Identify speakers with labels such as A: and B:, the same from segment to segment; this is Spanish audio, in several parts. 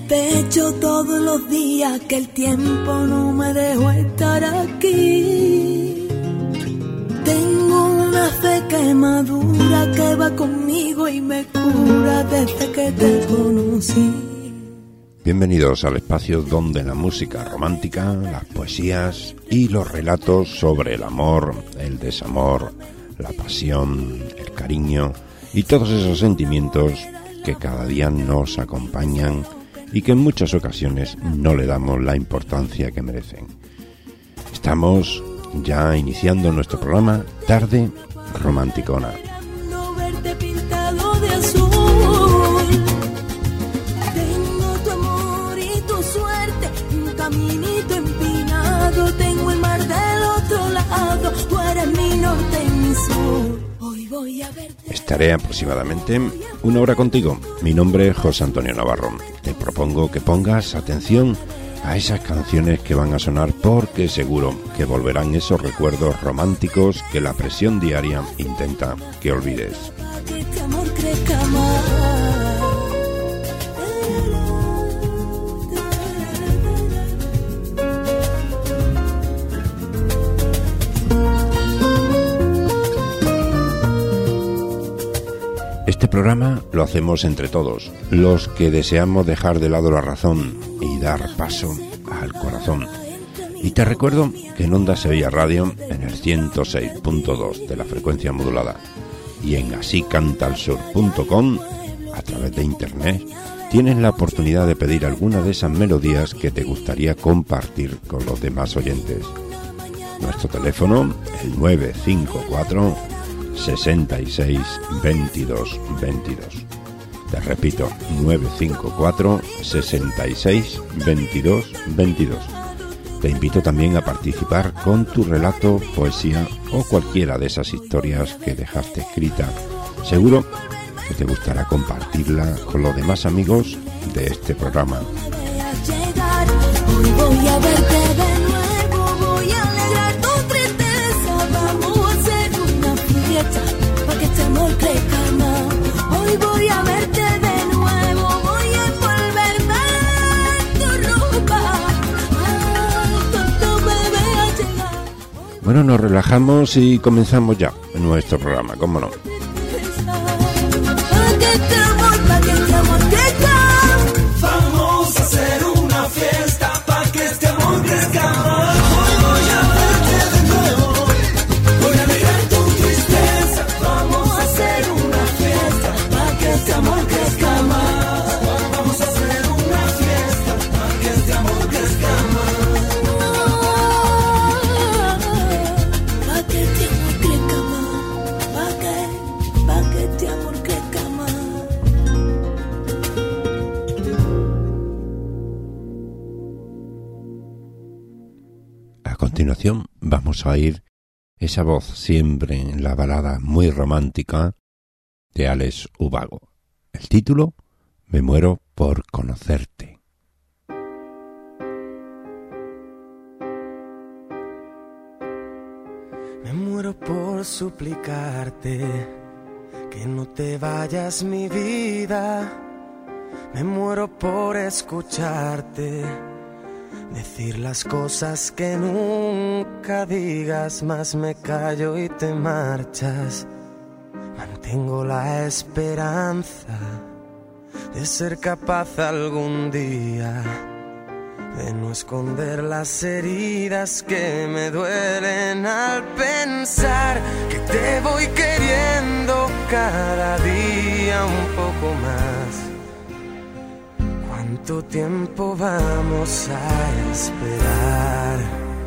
A: pecho todos los días que el tiempo no me dejó estar aquí. Tengo una fe que madura, que va conmigo y me cura desde que te conocí.
B: Bienvenidos al espacio donde la música romántica, las poesías y los relatos sobre el amor, el desamor, la pasión, el cariño y todos esos sentimientos que cada día nos acompañan y que en muchas ocasiones no le damos la importancia que merecen. Estamos ya iniciando nuestro programa Tarde Romanticona.
A: Caminito empinado, tengo el mar del otro lado, tú eres mi norte y mi sur. Hoy voy a verte.
B: Estaré aproximadamente una hora contigo. Mi nombre es José Antonio Navarro. Te propongo que pongas atención a esas canciones que van a sonar porque seguro que volverán esos recuerdos románticos que la presión diaria intenta que olvides.
A: Que este amor crezca más.
B: Este programa lo hacemos entre todos, los que deseamos dejar de lado la razón y dar paso al corazón. Y te recuerdo que en Onda Sevilla Radio, en el 106.2 de la frecuencia modulada y en asicantalsur.com, a través de internet, tienes la oportunidad de pedir alguna de esas melodías que te gustaría compartir con los demás oyentes. Nuestro teléfono, el 954 66 22 22. Te repito, 954 66 22 22. Te invito también a participar con tu relato, poesía o cualquiera de esas historias que dejaste escrita. Seguro que te gustará compartirla con los demás amigos de este programa.
A: Hoy voy a verte de nuevo, voy a alegrar tu tristeza, vamos a hacer una fiesta para que este amor crezca más. Hoy voy a verte de nuevo, voy a envolverme en tu ropa. Ay, tonto bebé ha llegado.
B: Bueno, nos relajamos y comenzamos ya nuestro programa, ¿cómo no?
A: Pa' que este amor crezca.
C: Vamos a hacer una fiesta para que este amor crezca más. Hoy voy a verte de nuevo, voy a alegrar tu tristeza. Vamos a hacer una fiesta para que este amor crezca más. Vamos a hacer una fiesta para que este amor crezca más.
A: Pa' que este amor crezca más. Pa' que este amor crezca más.
B: A continuación vamos a oír esa voz siempre en la balada muy romántica de Alex Ubago. El título, Me muero por conocerte.
C: Me muero por suplicarte que no te vayas, mi vida. Me muero por escucharte decir las cosas que nunca digas, más me callo y te marchas. Mantengo la esperanza de ser capaz algún día de no esconder las heridas que me duelen al pensar que te voy queriendo cada día un poco más. ¿Cuánto tiempo vamos a esperar?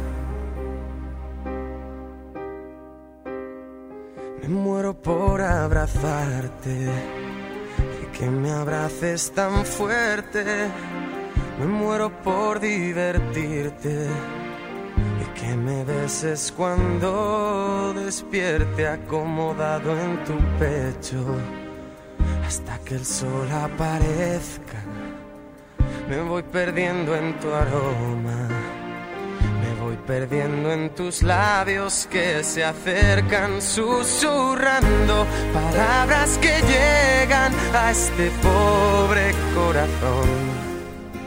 C: Me muero por abrazarte y que me abraces tan fuerte. Me muero por divertirte y que me beses cuando despierte acomodado en tu pecho hasta que el sol aparezca. Me voy perdiendo en tu aroma, me voy perdiendo en tus labios que se acercan susurrando palabras que llegan a este pobre corazón.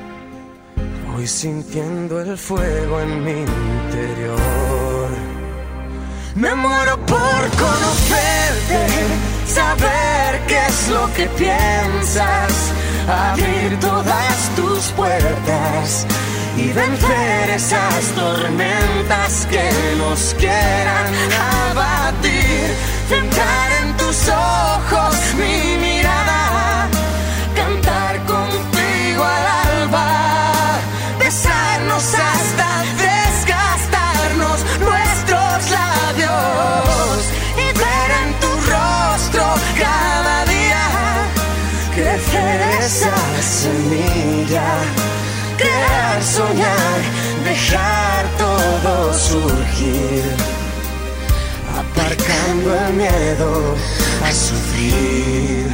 C: Voy sintiendo el fuego en mi interior. Me muero por conocerte, saber qué es lo que piensas, abrir todas tus puertas y vencer esas tormentas que nos quieran abatir. Centrar en tus ojos mi mirada, cantar contigo al alba, besarnos hasta desgastarnos nuestros labios y ver en tu rostro cada día crecer esa semilla, crear, soñar, dejar todo surgir, aparcando el miedo a sufrir.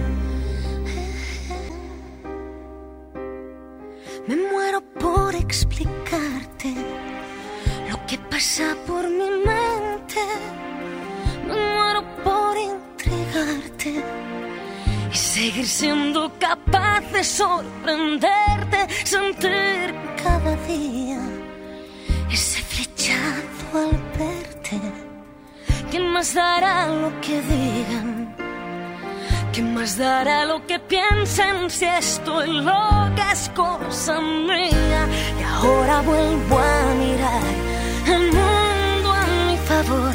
A: Me muero por explicarte lo que pasa por mi mente. Me muero por entregarte y seguir siendo capaz de sorprenderte, sentir cada día ese flechazo al verte. ¿Quién más dará lo que digan? ¿Quién más dará lo que piensen si estoy loca es cosa mía? Y ahora vuelvo a mirar el mundo a mi favor.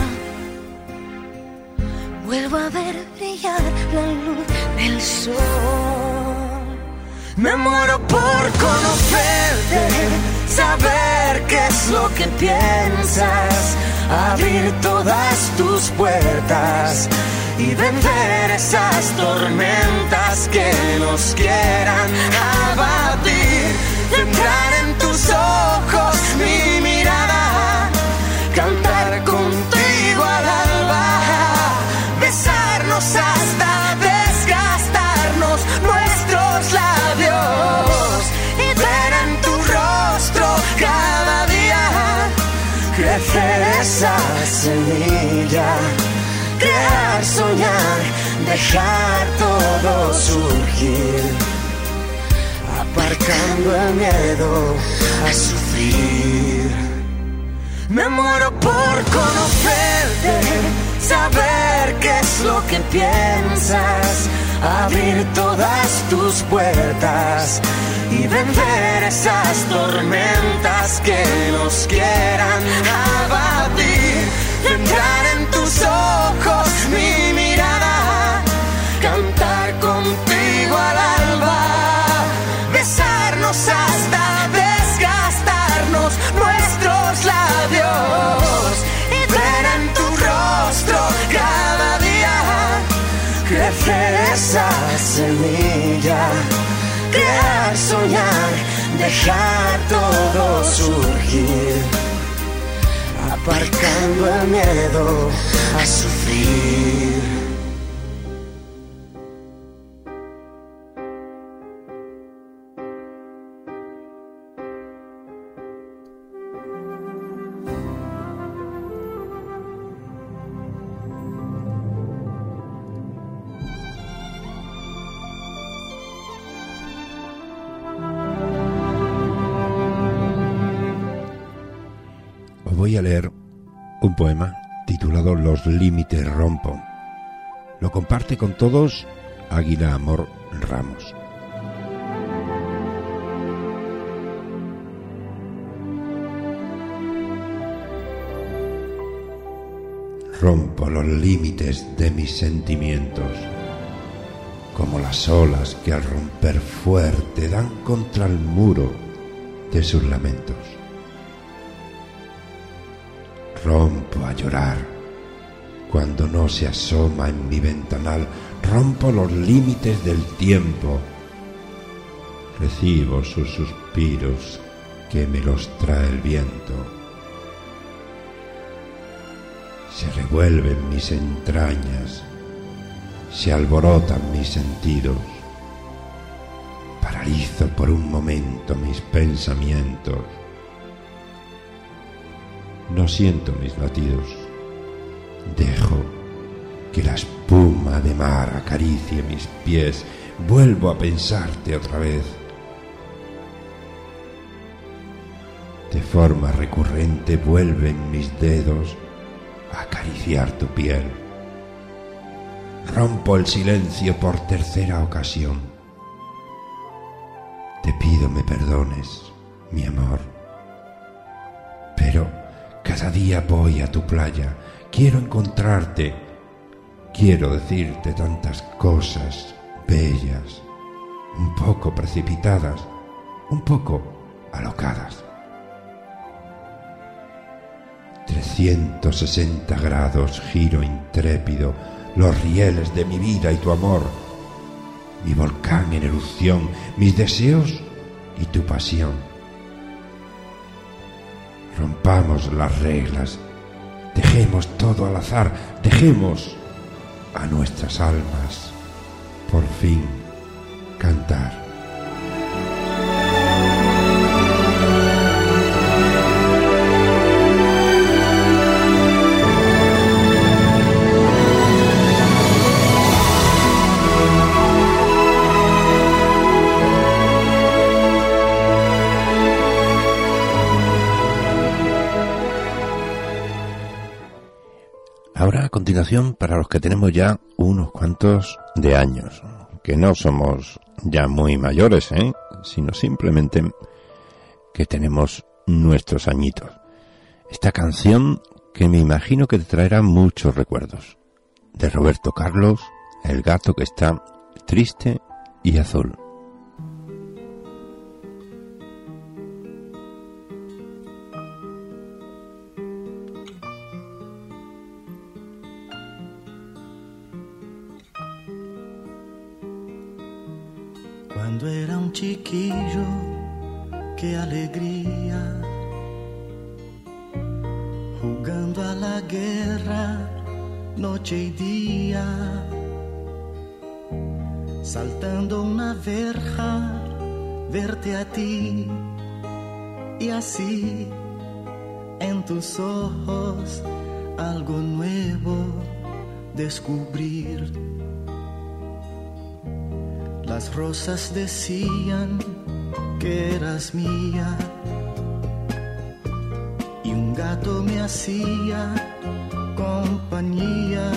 A: Vuelvo a ver brillar la luz del sol.
C: Me muero por conocerte, saber qué es lo que piensas, abrir todas tus puertas y vencer esas tormentas que nos quieran abatir. Centrar en tus ojos mi mirada, cantar contigo al alba, besarnos hasta desgastarnos nuestros labios y ver en tu rostro cada día crecer esa semilla, crear, soñar, dejar todo surgir, aparcando el miedo a sufrir. Me muero por conocerte, saber qué es lo que piensas, abrir todas tus puertas y vencer esas tormentas que nos quieran abatir. Centrar en tus ojos mi mirada, cantar contigo al alba, besarnos hasta desgastarnos nuestros labios y ver en tu rostro cada día crecer esa semilla, crear, soñar, dejar todo surgir, aparcando el miedo a sufrir.
B: Voy a leer un poema titulado Los límites rompo. Lo comparte con todos Águila Amor Ramos. Rompo los límites de mis sentimientos, como las olas que al romper fuerte dan contra el muro de sus lamentos. Rompo a llorar cuando no se asoma en mi ventanal, rompo los límites del tiempo, recibo sus suspiros que me los trae el viento. Se revuelven mis entrañas, se alborotan mis sentidos, paralizo por un momento mis pensamientos. No siento mis latidos, dejo que la espuma de mar acaricie mis pies, vuelvo a pensarte otra vez. De forma recurrente vuelven mis dedos a acariciar tu piel. Rompo el silencio por tercera ocasión. Te pido me perdones, mi amor. Pero cada día voy a tu playa. Quiero encontrarte. Quiero decirte tantas cosas bellas, un poco precipitadas, un poco alocadas. 360 grados giro intrépido los rieles de mi vida y tu amor, mi volcán en erupción, mis deseos y tu pasión. Rompamos las reglas, dejemos todo al azar, dejemos a nuestras almas por fin cantar. Ahora, a continuación, para los que tenemos ya unos cuantos de años, que no somos ya muy mayores, sino simplemente que tenemos nuestros añitos. Esta canción que me imagino que te traerá muchos recuerdos, de Roberto Carlos, El gato que está triste y azul.
D: Cuando era un chiquillo, qué alegría, jugando a la guerra, noche y día, saltando una verja, verte a ti, y así en tus ojos algo nuevo descubrir. Las rosas decían que eras mía y un gato me hacía compañía.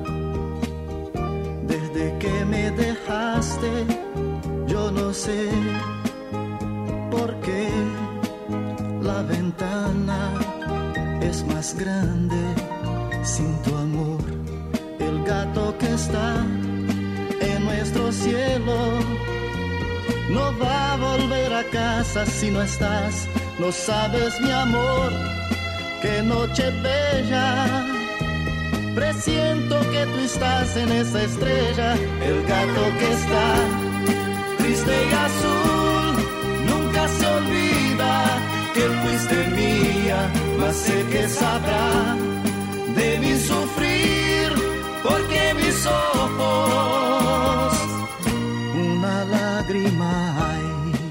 D: Desde que me dejaste, yo no sé por qué la ventana es más grande sin tu amor. El gato que está en nuestro cielo no va a volver a casa si no estás. No sabes, mi amor, qué noche bella. Presiento que tú estás en esa estrella. El gato que está triste y azul nunca se olvida que fuiste mía, mas sé que sabrá de mi sufrir, porque mis ojos una lágrima hay.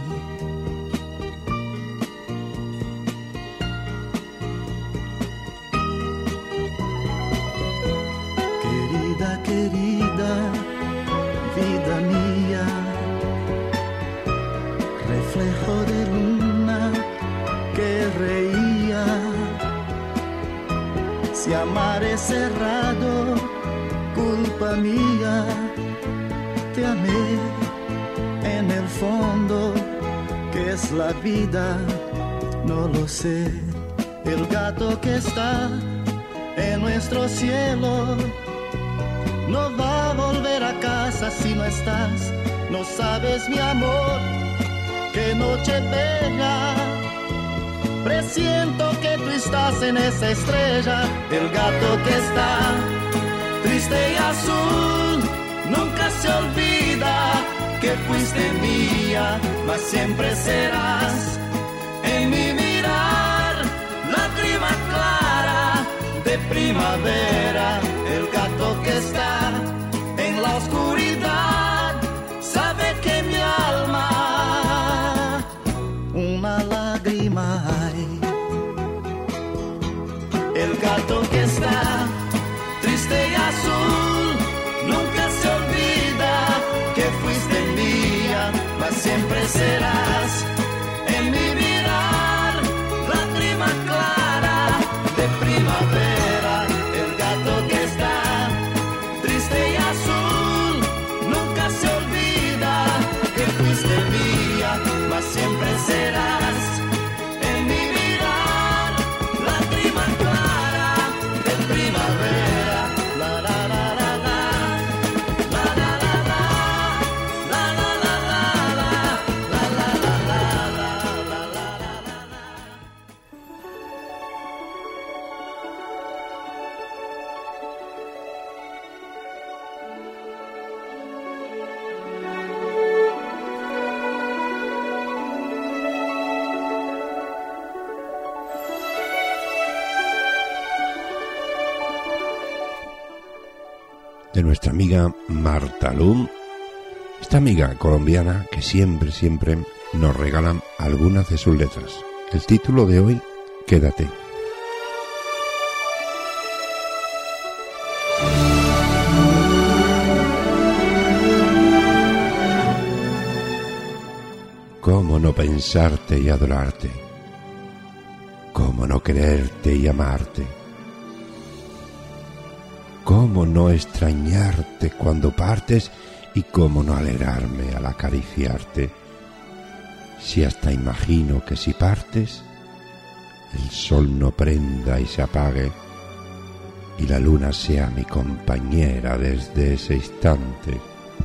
D: Querida, querida, vida mía, reflejo de luna que reía. Si amar es cerrado, culpa mía, te amé en el fondo, que es la vida, no lo sé. El gato que está en nuestro cielo no va a volver a casa si no estás. No sabes, mi amor, qué noche bella. Presiento que tú estás en esa estrella. El gato que está triste y azul nunca se olvida que fuiste mía, mas siempre serás en mi mirar, lágrima clara de primavera. El gato que está en la oscuridad sabe que mi alma una lágrima hay. El gato que está triste y azul nunca se olvida que fuiste mía, mas siempre serás en mi mirar,
B: de nuestra amiga Marta Lum, esta amiga colombiana que siempre nos regalan algunas de sus letras. El título de hoy, Quédate. ¿Cómo no pensarte y adorarte? ¿Cómo no quererte y amarte? ¿Cómo no extrañarte cuando partes y cómo no alegrarme al acariciarte? Si hasta imagino que si partes, el sol no prenda y se apague y la luna sea mi compañera desde ese instante.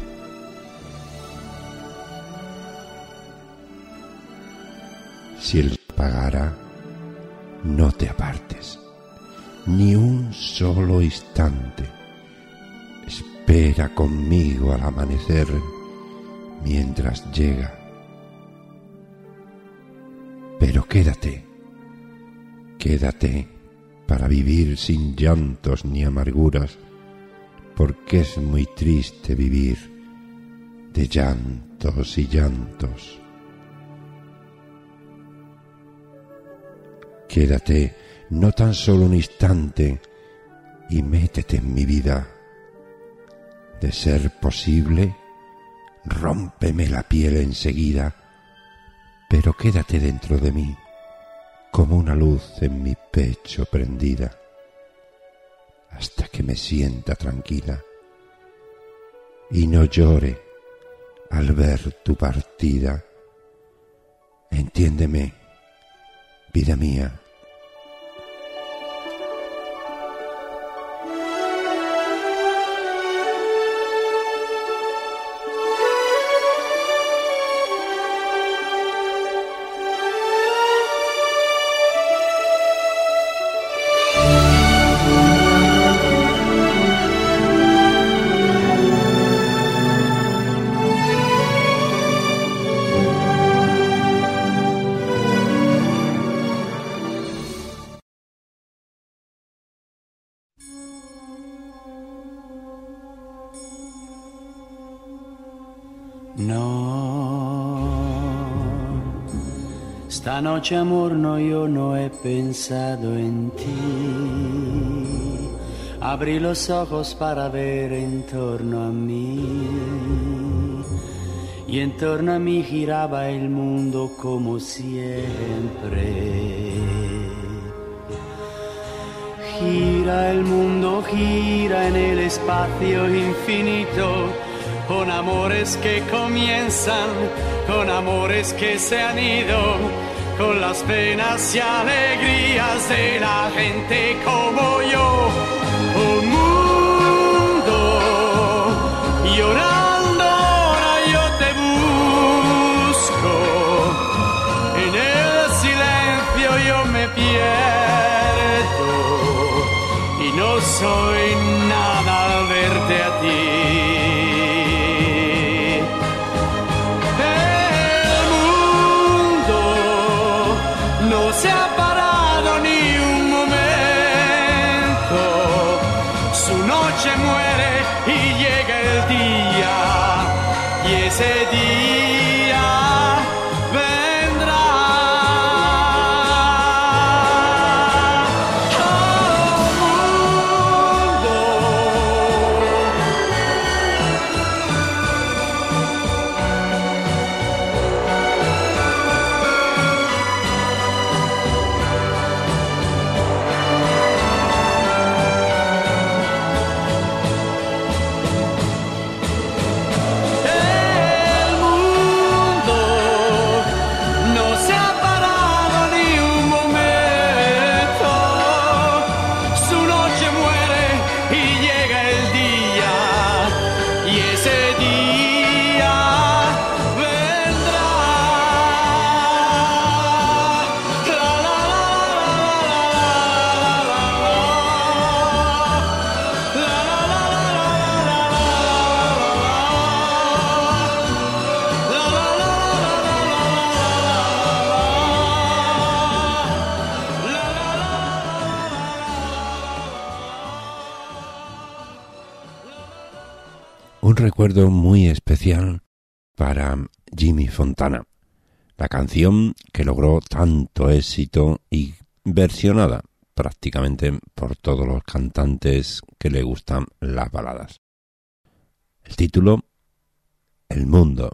B: Si el sol apagara, no te apartes, ni un solo instante. Espera conmigo al amanecer mientras llega. Pero quédate para vivir sin llantos ni amarguras, porque es muy triste vivir de llantos y llantos. Quédate no tan solo un instante y métete en mi vida. De ser posible, rómpeme la piel enseguida, pero quédate dentro de mí, como una luz en mi pecho prendida, hasta que me sienta tranquila y no llore al ver tu partida. Entiéndeme, vida mía.
E: Esta noche, amor, no, yo no he pensado en ti. Abrí los ojos para ver en torno a mí, y en torno a mí giraba el mundo como siempre. Gira el mundo, gira en el espacio infinito, con amores que comienzan, con amores que se han ido, con las penas y alegrías de la gente como yo. Un mundo llorando, ahora yo te busco. En el silencio yo me pierdo y no soy nada al verte a ti. Se ha parado ni un momento, su noche muere y llega el día, y ese día vendrá.
B: Un recuerdo muy especial para Jimmy Fontana, la canción que logró tanto éxito y versionada prácticamente por todos los cantantes que le gustan las baladas. El título, El Mundo.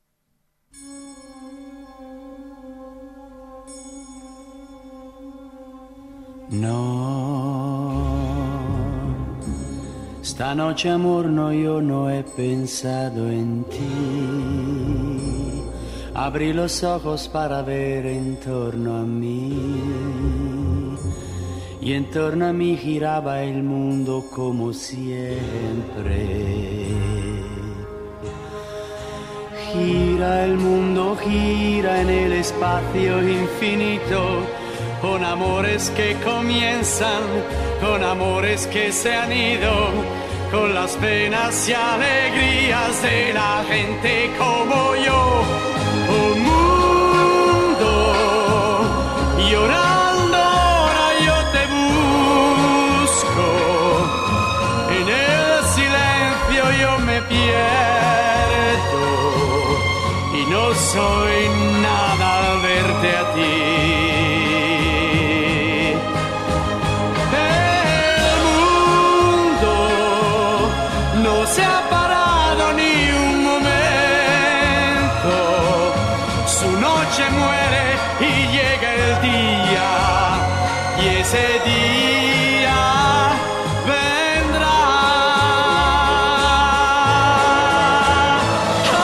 E: No, esta noche amor no, yo no he pensado en ti. Abrí los ojos para ver en torno a mí, y en torno a mí giraba el mundo como siempre. Gira el mundo, gira en el espacio infinito, con amores que comienzan, con amores que se han ido, con las penas y alegrías de la gente como yo. Oh mundo, llorando ahora yo te busco, en el silencio yo me pierdo, y no soy nada al verte a ti. Se ha parado ni un momento, su noche muere y llega el día, y ese día vendrá. Oh,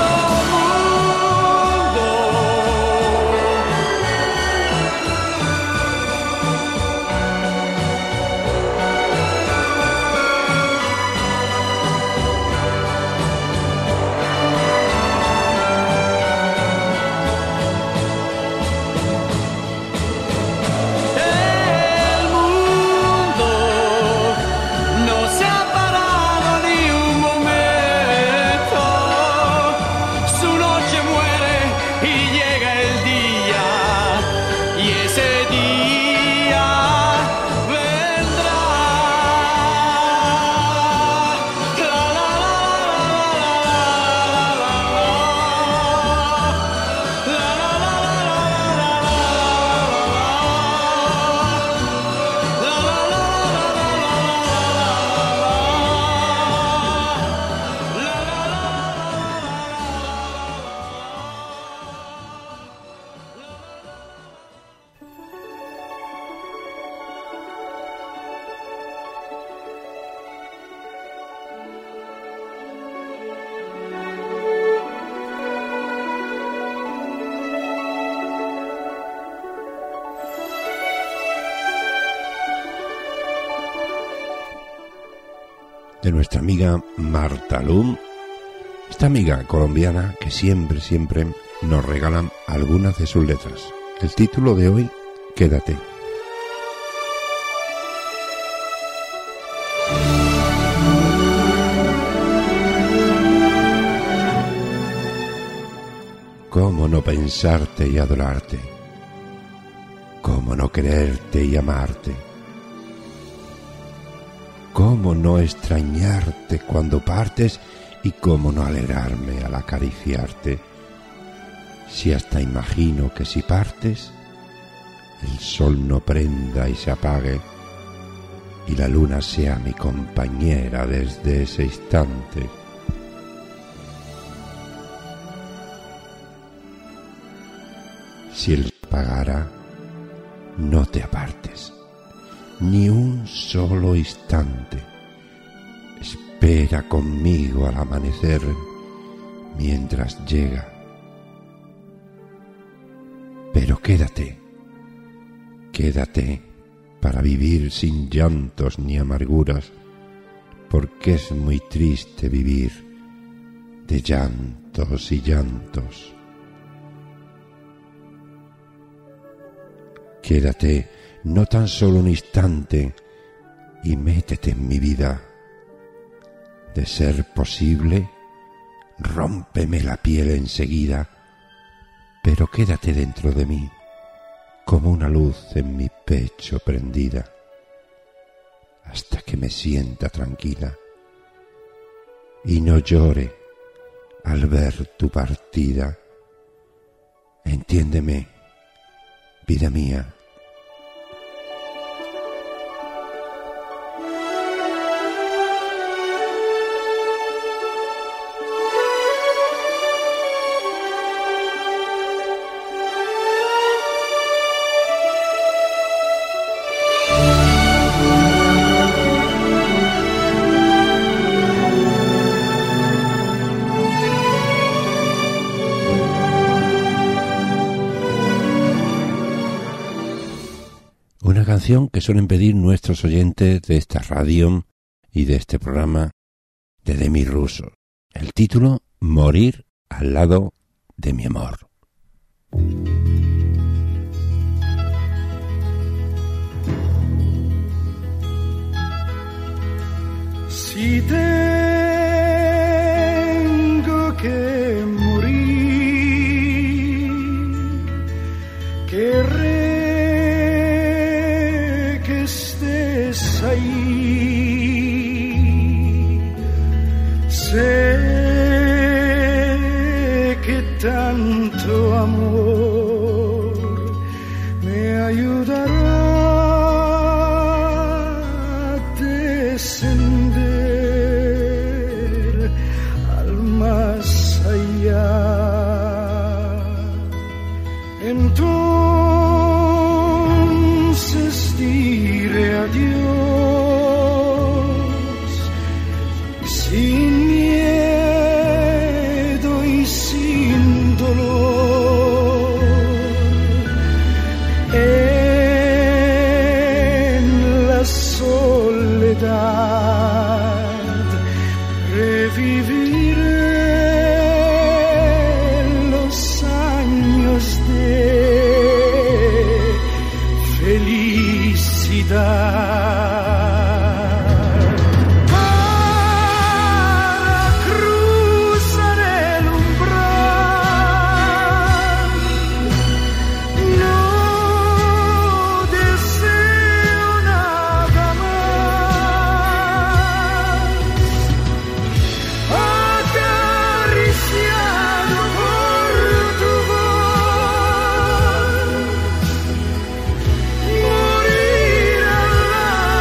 B: de nuestra amiga Marta Lum, esta amiga colombiana que siempre nos regala algunas de sus letras. El título de hoy, Quédate. ¿Cómo no pensarte y adorarte? ¿Cómo no quererte y amarte? ¿Cómo no extrañarte cuando partes y cómo no alegrarme al acariciarte? Si hasta imagino que si partes, el sol no prenda y se apague y la luna sea mi compañera desde ese instante. Si él apagara, no te apartes, ni un solo instante. Espera conmigo al amanecer mientras llega. Pero quédate para vivir sin llantos ni amarguras, porque es muy triste vivir de llantos y llantos. Quédate no tan solo un instante y métete en mi vida. De ser posible, rómpeme la piel enseguida, pero quédate dentro de mí, como una luz en mi pecho prendida, hasta que me sienta tranquila. y no llore al ver tu partida. Entiéndeme, vida mía. Una canción que suelen pedir nuestros oyentes de esta radio y de este programa de Demis Roussos. El título, Morir al lado de mi amor.
D: Si tengo que morir, querré que estés ahí. Sé que tanto amor me ayudará a descender al más allá. Entonces diré adiós sin miedo y sin dolor. En la soledad reviviré los años de felicidad. Para cruzar el umbral no deseo nada más. Acariciado por tu voz, morir al lado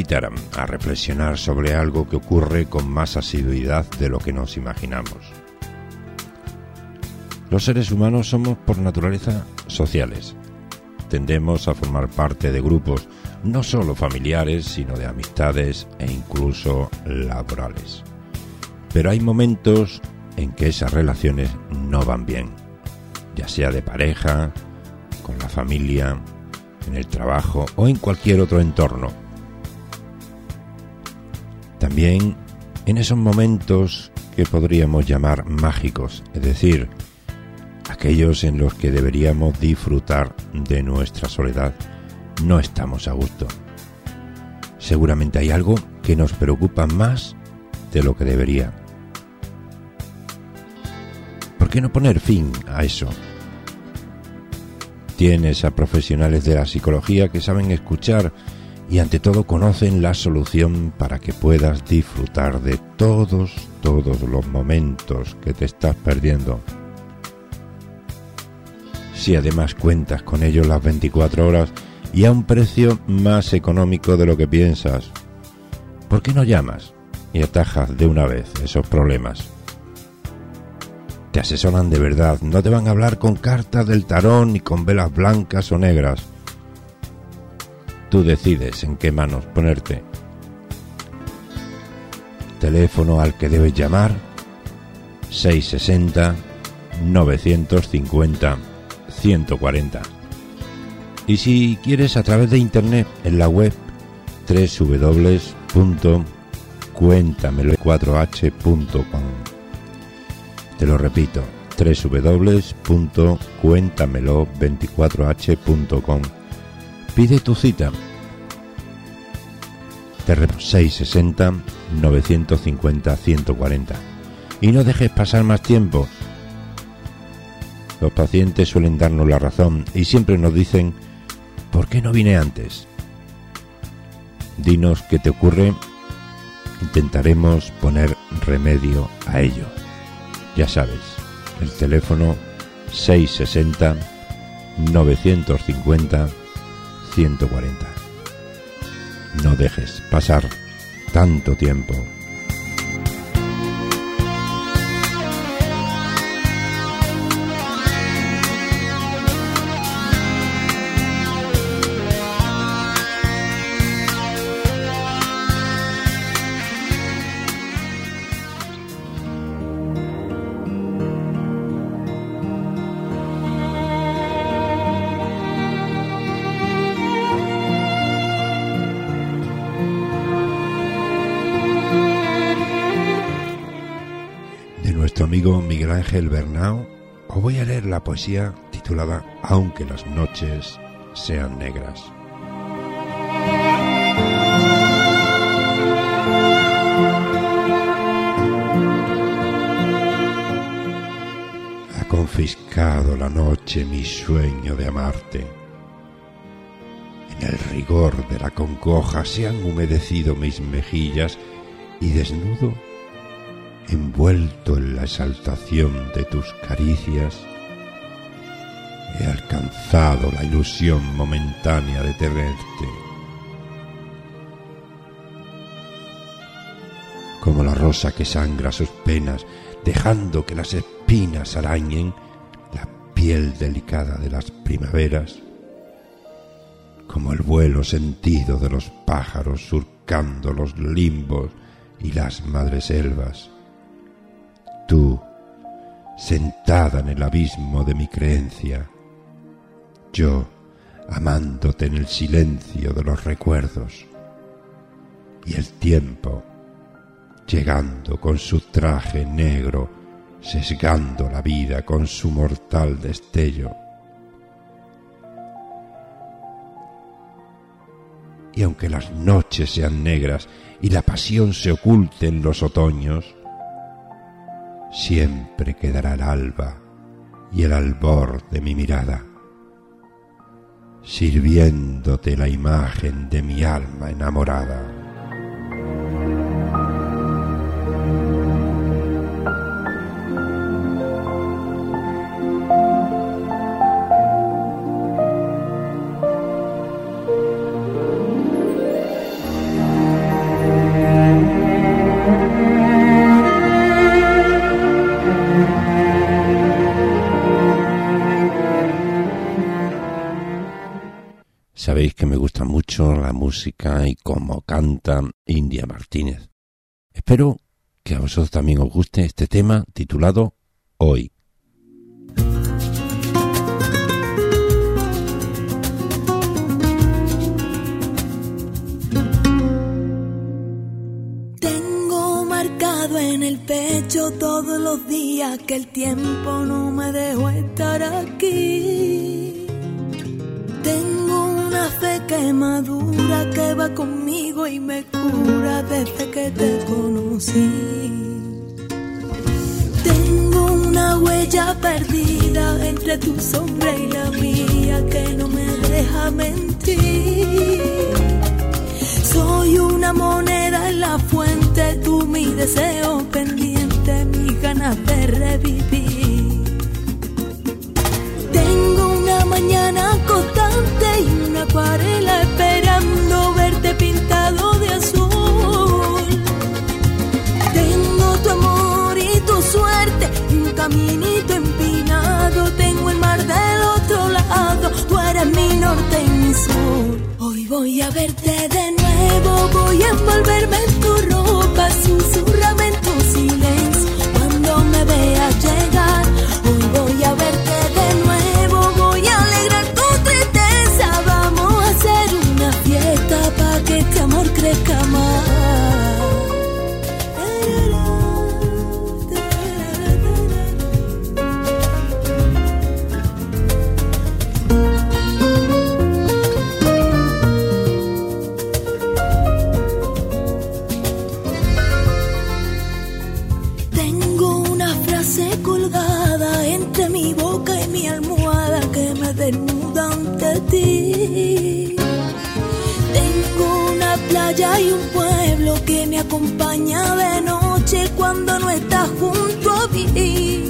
B: invitar a reflexionar sobre algo que ocurre con más asiduidad de lo que nos imaginamos. Los seres humanos somos por naturaleza sociales. Tendemos a formar parte de grupos, no solo familiares, sino de amistades e incluso laborales. Pero hay momentos en que esas relaciones no van bien, ya sea de pareja, con la familia, en el trabajo o en cualquier otro entorno. También en esos momentos que podríamos llamar mágicos, es decir, aquellos en los que deberíamos disfrutar de nuestra soledad, no estamos a gusto. Seguramente hay algo que nos preocupa más de lo que debería. ¿Por qué no poner fin a eso? Tienes a profesionales de la psicología que saben escuchar y ante todo conocen la solución para que puedas disfrutar de todos los momentos que te estás perdiendo. Si además cuentas con ellos las 24 horas y a un precio más económico de lo que piensas, ¿por qué no llamas y atajas de una vez esos problemas? Te asesoran de verdad, no te van a hablar con cartas del tarot ni con velas blancas o negras. Tú decides en qué manos ponerte. Teléfono al que debes llamar: 660 950 140. Y si quieres, a través de internet, en la web www.cuéntamelo24h.com. Te lo repito, www.cuéntamelo24h.com. Pide tu cita. 660 950 140. Y no dejes pasar más tiempo. Los pacientes suelen darnos la razón y siempre nos dicen: ¿por qué no vine antes? Dinos qué te ocurre. Intentaremos poner remedio a ello. Ya sabes, el teléfono 660 950 140. No dejes pasar tanto tiempo. Amigo Miguel Ángel Bernao, os voy a leer la poesía titulada Aunque las noches sean negras. Ha confiscado la noche mi sueño de amarte. En el rigor de la congoja se han humedecido mis mejillas y desnudo, envuelto en la exaltación de tus caricias, he alcanzado la ilusión momentánea de tenerte. Como la rosa que sangra sus penas, dejando que las espinas arañen la piel delicada de las primaveras, como el vuelo sentido de los pájaros surcando los limbos y las madreselvas. Tú, sentada en el abismo de mi creencia, yo, amándote en el silencio de los recuerdos, y el tiempo, llegando con su traje negro, sesgando la vida con su mortal destello. Y aunque las noches sean negras y la pasión se oculte en los otoños, siempre quedará el alba y el albor de mi mirada, sirviéndote la imagen de mi alma enamorada. sabéis que me gusta mucho la música y cómo canta India Martínez. Espero que a vosotros también os guste este tema titulado Hoy.
A: Tengo marcado en el pecho todos los días que el tiempo no me dejó estar aquí. Tengo una fe que madura, que va conmigo y me cura desde que te conocí. Tengo una huella perdida entre tu sombra y la mía que no me deja mentir. Soy una moneda en la fuente, tú mi deseo pendiente, mis ganas de revivir. Tengo una mañana constante y una acuarela esperando verte pintado de azul. Tengo tu amor y tu suerte y un caminito empinado. Tengo el mar del otro lado, tú eres mi norte y mi sur. Hoy voy a verte de nuevo, voy a envolverme en tu ropa, susurrame en tu silencio cuando me veas llegar. Hoy voy a verte de nuevo, voy a alegrar tu tristeza. Vamos a hacer una fiesta para que este amor crezca más. Desnuda ante ti. Tengo una playa y un pueblo que me acompaña de noche cuando no estás junto a mí.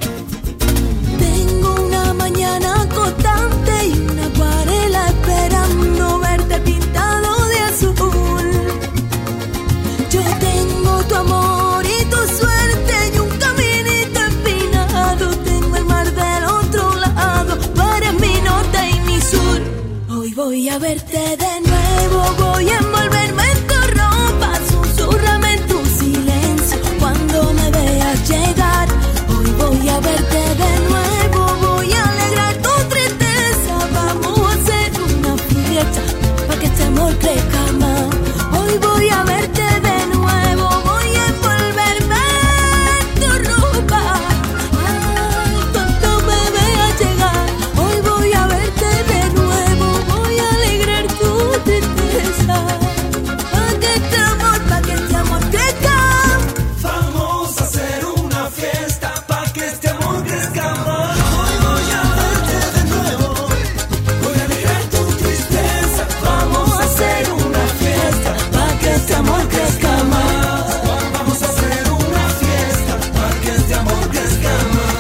A: Tengo una mañana constante y una acuarela esperando verte pintado de azul. Yo tengo tu amor y tu suerte y un caminito empinado. Tengo el mar del otro lado, mi norte y mi sur. Hoy voy a verte de nuevo, voy a envolverme en tu ropa, susurrame en tu silencio cuando me veas llegar. Hoy voy a verte de nuevo, voy a alegrar tu tristeza. Vamos a hacer una fiesta para que este amor crezca más. Hoy voy a verte de nuevo, voy a envolverme en tu ropa. Ay, cuando me veas llegar. Voy a verte de nuevo, voy a alegrar tu tristeza. Pa' que este amor crezca.
C: Vamos a hacer una fiesta pa' que este amor crezca más. Hoy voy a verte de nuevo, voy a alegrar tu tristeza. Vamos a hacer una fiesta pa' que este amor crezca más. Vamos a hacer una fiesta pa' que este amor crezca más.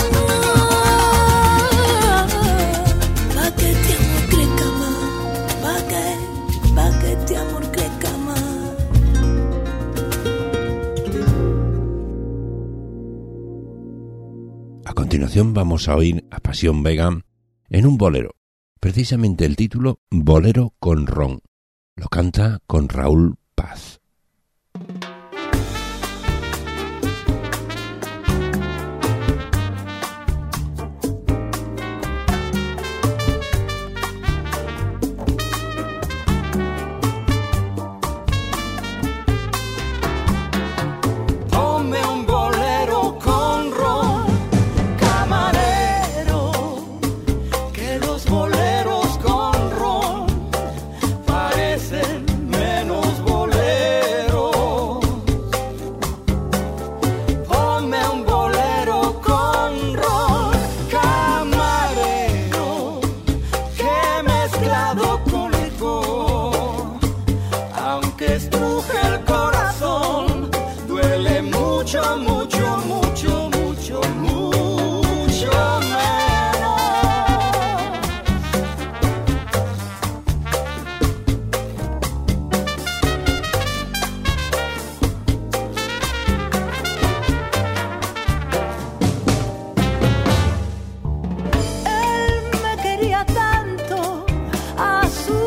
A: Este amor crezca más.
B: A continuación vamos a oír a Pasión Vega en un bolero, precisamente el título Bolero con Ron. Lo canta con Raúl Paz.
A: Él me quería tanto a su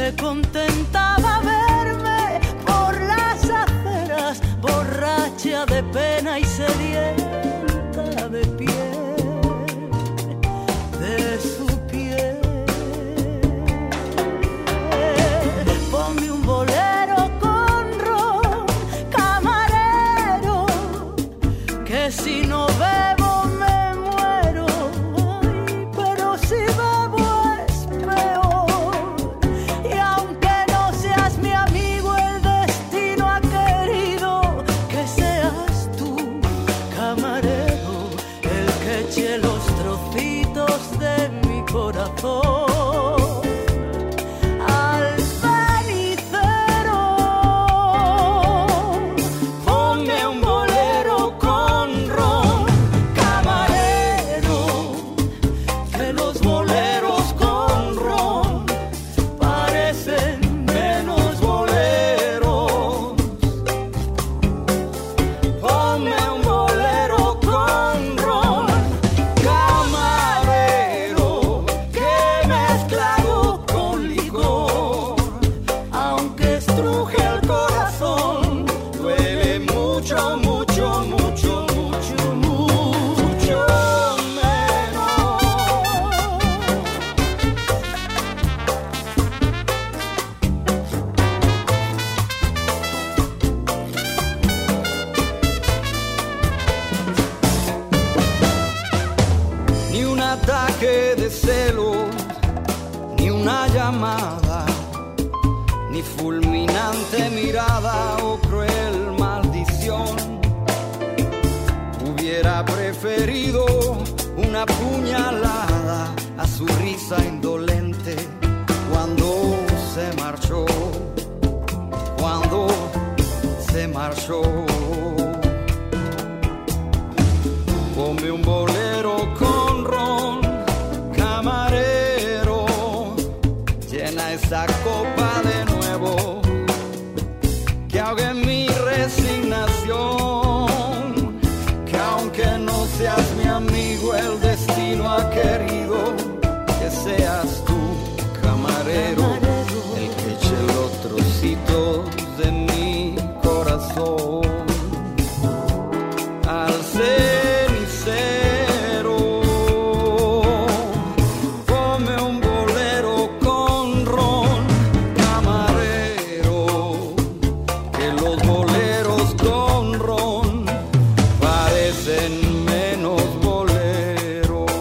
A: se contentaba verme por las aceras, borracha de pena y sedienta de piel, de su piel. Ponme un bolero con ron, camarero, que si no bebo me muero. Ay, pero si bebo es peor. Y aunque no seas mi amigo, el destino ha querido que seas tú, camarero, el que eche los trocitos de mi corazón al cenicero. Ponme un bolero con ron, camarero, que los boleros con ron parecen menos boleros. Ponme un bolero con ron, camarero, que mezclado con licor, aunque estruje el corazón, duele mucho, mucho, mucho, mucho, mucho menos.
F: Ni un ataque de celos, ni una llamada, ni fulminante mirada o cruel maldición. Hubiera preferido una puñalada a su risa indolente cuando se marchó, cuando se marchó. Ponme un bolero con ron, camarero, llena esa copa de nuevo, que ahogue mi resignación, que aunque no seas mi amigo, el destino ha querido que seas tú, camarero, el que eche los trocitos de mi corazón al cenicero. Ponme un bolero con ron, camarero, que los boleros con ron parecen menos boleros.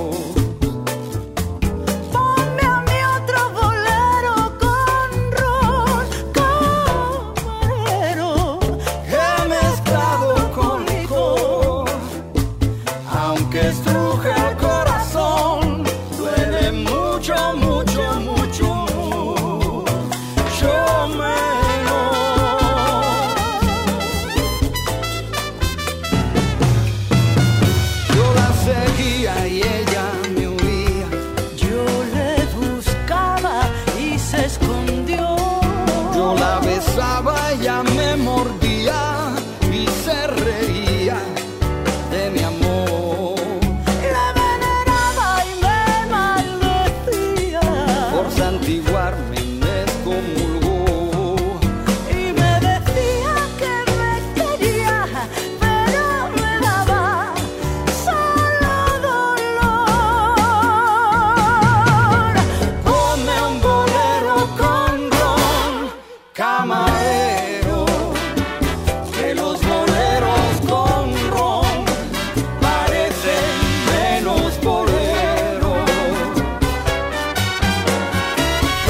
A: Ponme a mí otro bolero con ron, camarero,
F: He mezclado con licor, aunque estruje el corazón, duele mucho, mucho, mucho, mucho menos. Yo la seguía y ella me huía.
A: yo le buscaba y se escondió.
F: Yo la besaba, ella me mordía y se reía de mi amor.
A: La veneraba y me maldecía,
F: Por santiguarme me excomulgó.
A: y me decía que me quería, pero me daba solo dolor.
F: Ponme un bolero con ron, camarero, que los boleros con ron parecen menos boleros.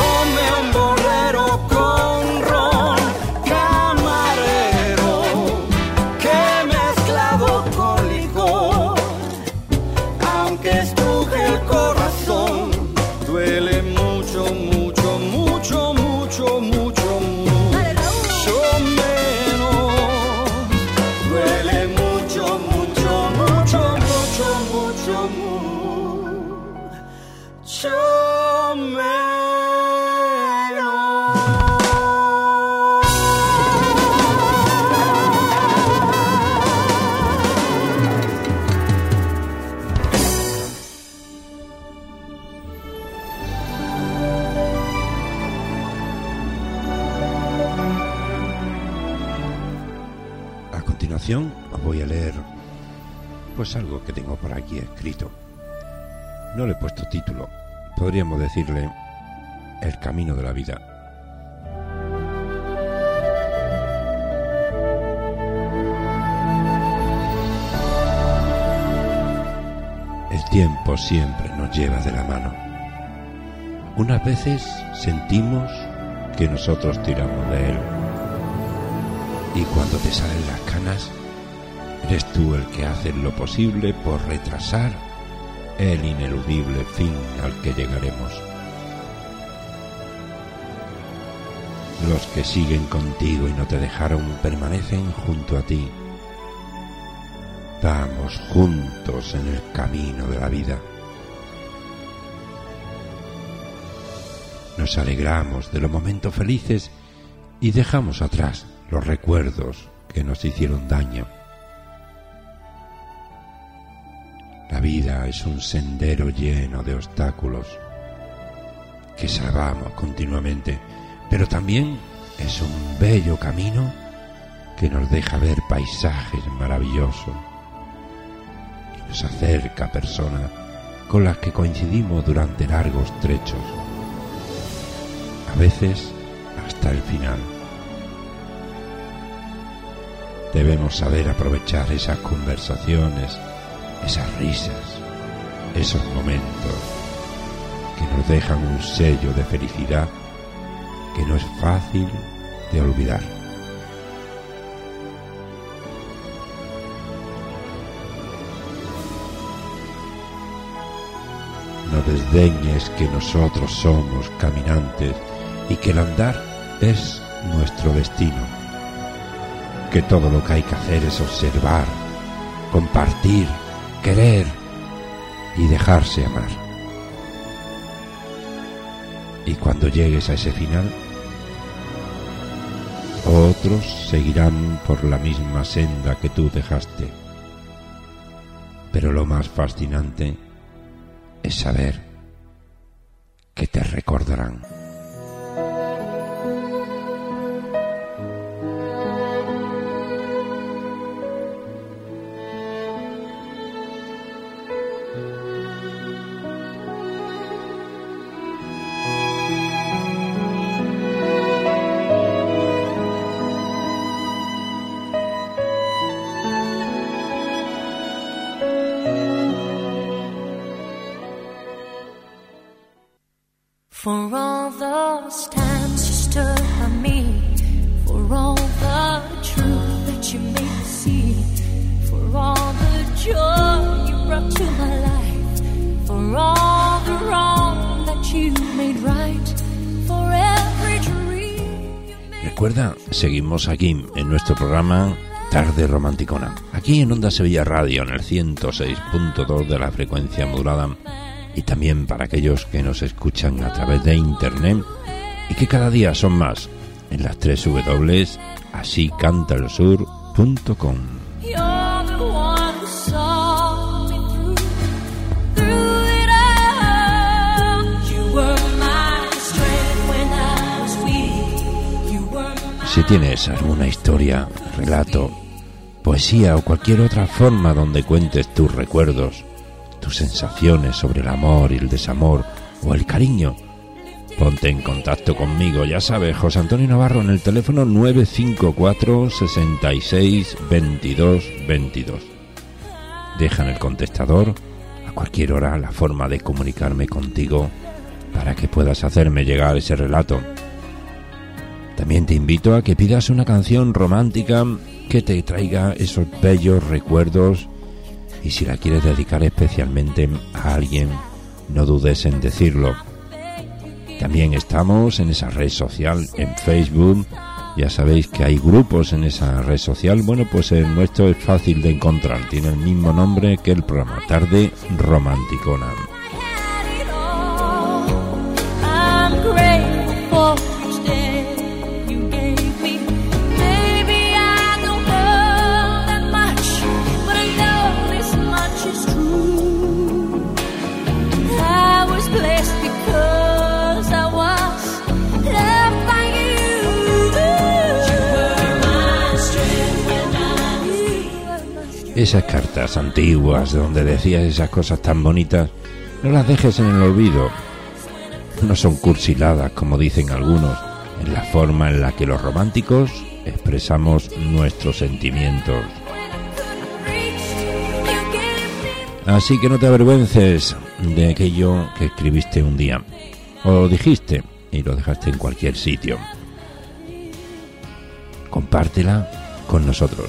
B: continuación os voy a leer pues algo que tengo por aquí escrito. No le he puesto título, podríamos decirle El camino de la vida. El tiempo siempre nos lleva de la mano. Unas veces sentimos que nosotros tiramos de él. Y cuando te salen las canas, eres tú el que hace lo posible por retrasar el ineludible fin al que llegaremos. Los que siguen contigo y no te dejaron permanecen junto a ti. Vamos juntos en el camino de la vida. Nos alegramos de los momentos felices y dejamos atrás los recuerdos que nos hicieron daño. La vida es un sendero lleno de obstáculos que salvamos continuamente, pero también es un bello camino que nos deja ver paisajes maravillosos y nos acerca a personas con las que coincidimos durante largos trechos, a veces hasta el final. Debemos saber aprovechar esas conversaciones, esas risas, esos momentos que nos dejan un sello de felicidad que no es fácil de olvidar. No desdeñes que nosotros somos caminantes y que el andar es nuestro destino, que todo lo que hay que hacer es observar, compartir, querer y dejarse amar. Y cuando llegues a ese final, otros seguirán por la misma senda que tú dejaste. Pero lo más fascinante es saber que te recordarán.
A: For all those times you stood by me, for all the truth that you made me see, for all the joy you brought to my life, for all the wrong that you made right, for every dream you made.
B: Recuerda, seguimos aquí en nuestro programa Tarde Romanticona, aquí en Onda Sevilla Radio, en el 106.2 de la frecuencia modulada. Y también para aquellos que nos escuchan a través de internet y que cada día son más en las 3 W, asicantelsur.com. Si tienes alguna historia, relato, poesía o cualquier otra forma donde cuentes tus recuerdos, tus sensaciones sobre el amor y el desamor o el cariño, ponte en contacto conmigo. Ya sabes, José Antonio Navarro en el teléfono 954 66 22 22. Deja en el contestador a cualquier hora la forma de comunicarme contigo para que puedas hacerme llegar ese relato. También te invito a que pidas una canción romántica que te traiga esos bellos recuerdos. Y si la quieres dedicar especialmente a alguien, no dudes en decirlo. También estamos en esa red social, en Facebook. Ya sabéis que hay grupos en esa red social. Bueno, pues el nuestro es fácil de encontrar. Tiene el mismo nombre que el programa, Tarde Romanticona. esas cartas antiguas donde decías esas cosas tan bonitas, no las dejes en el olvido. No son cursiladas, como dicen algunos, en la forma en la que los románticos expresamos nuestros sentimientos. Así que no te avergüences de aquello que escribiste un día, o lo dijiste y lo dejaste en cualquier sitio. Compártela con nosotros.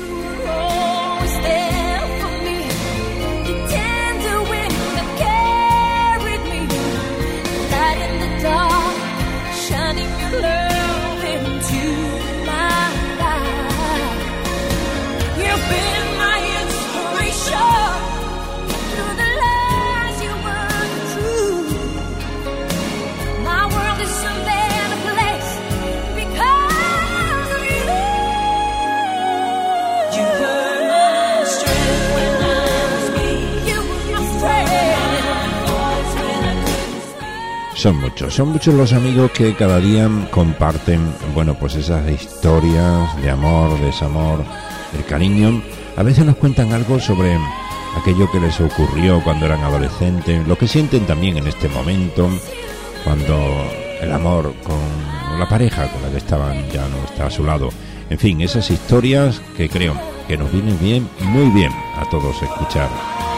B: Son muchos los amigos que cada día comparten, bueno, pues esas historias de amor, desamor, de cariño. A veces nos cuentan algo sobre aquello que les ocurrió cuando eran adolescentes, lo que sienten también en este momento, cuando el amor con la pareja con la que estaban ya no está a su lado. En fin, esas historias que creo que nos vienen bien, muy bien a todos escuchar.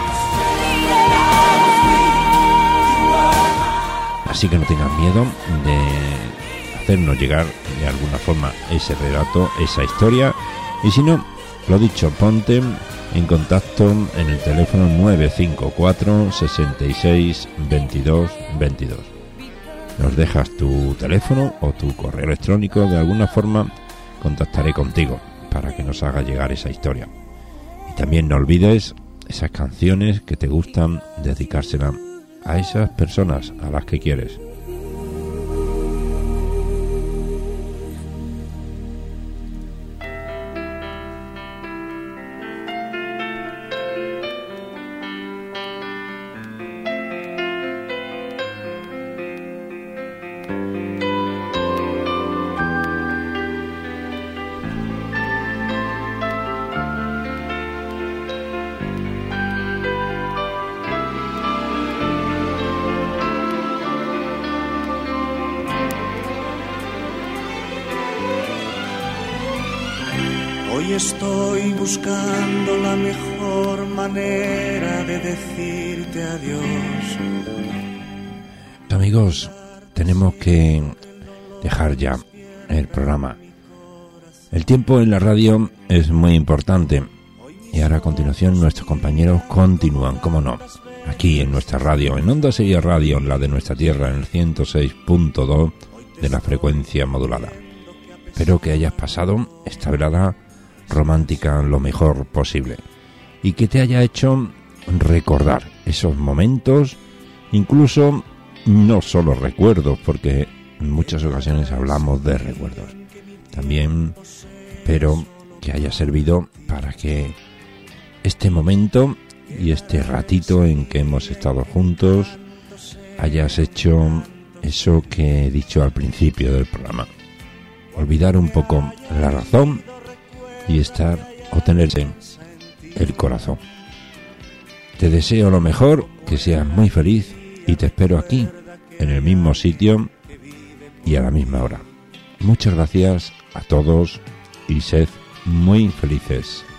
B: Así que no tengas miedo de hacernos llegar de alguna forma ese relato, esa historia. Y si no, lo dicho, ponte en contacto en el teléfono 954 66 22 22. Nos dejas tu teléfono o tu correo electrónico, de alguna forma contactaré contigo para que nos haga llegar esa historia. Y también no olvides esas canciones que te gustan, dedicárselas a esas personas a las que quieres.
G: Hoy estoy buscando la mejor manera de decirte adiós.
B: Amigos, tenemos que dejar ya el programa. El tiempo en la radio es muy importante y ahora a continuación nuestros compañeros continúan, como no, aquí en nuestra radio, en Onda Sevilla Radio, en la de nuestra tierra, en el 106.2 de la frecuencia modulada. Espero que hayas pasado esta velada romántica lo mejor posible y que te haya hecho recordar esos momentos, incluso no solo recuerdos, porque en muchas ocasiones hablamos de recuerdos. También espero que haya servido para que este momento y este ratito en que hemos estado juntos hayas hecho eso que he dicho al principio del programa: olvidar un poco la razón y estar o tenerse el corazón. Te deseo lo mejor, que seas muy feliz y te espero aquí, en el mismo sitio y a la misma hora. Muchas gracias a todos y sed muy felices.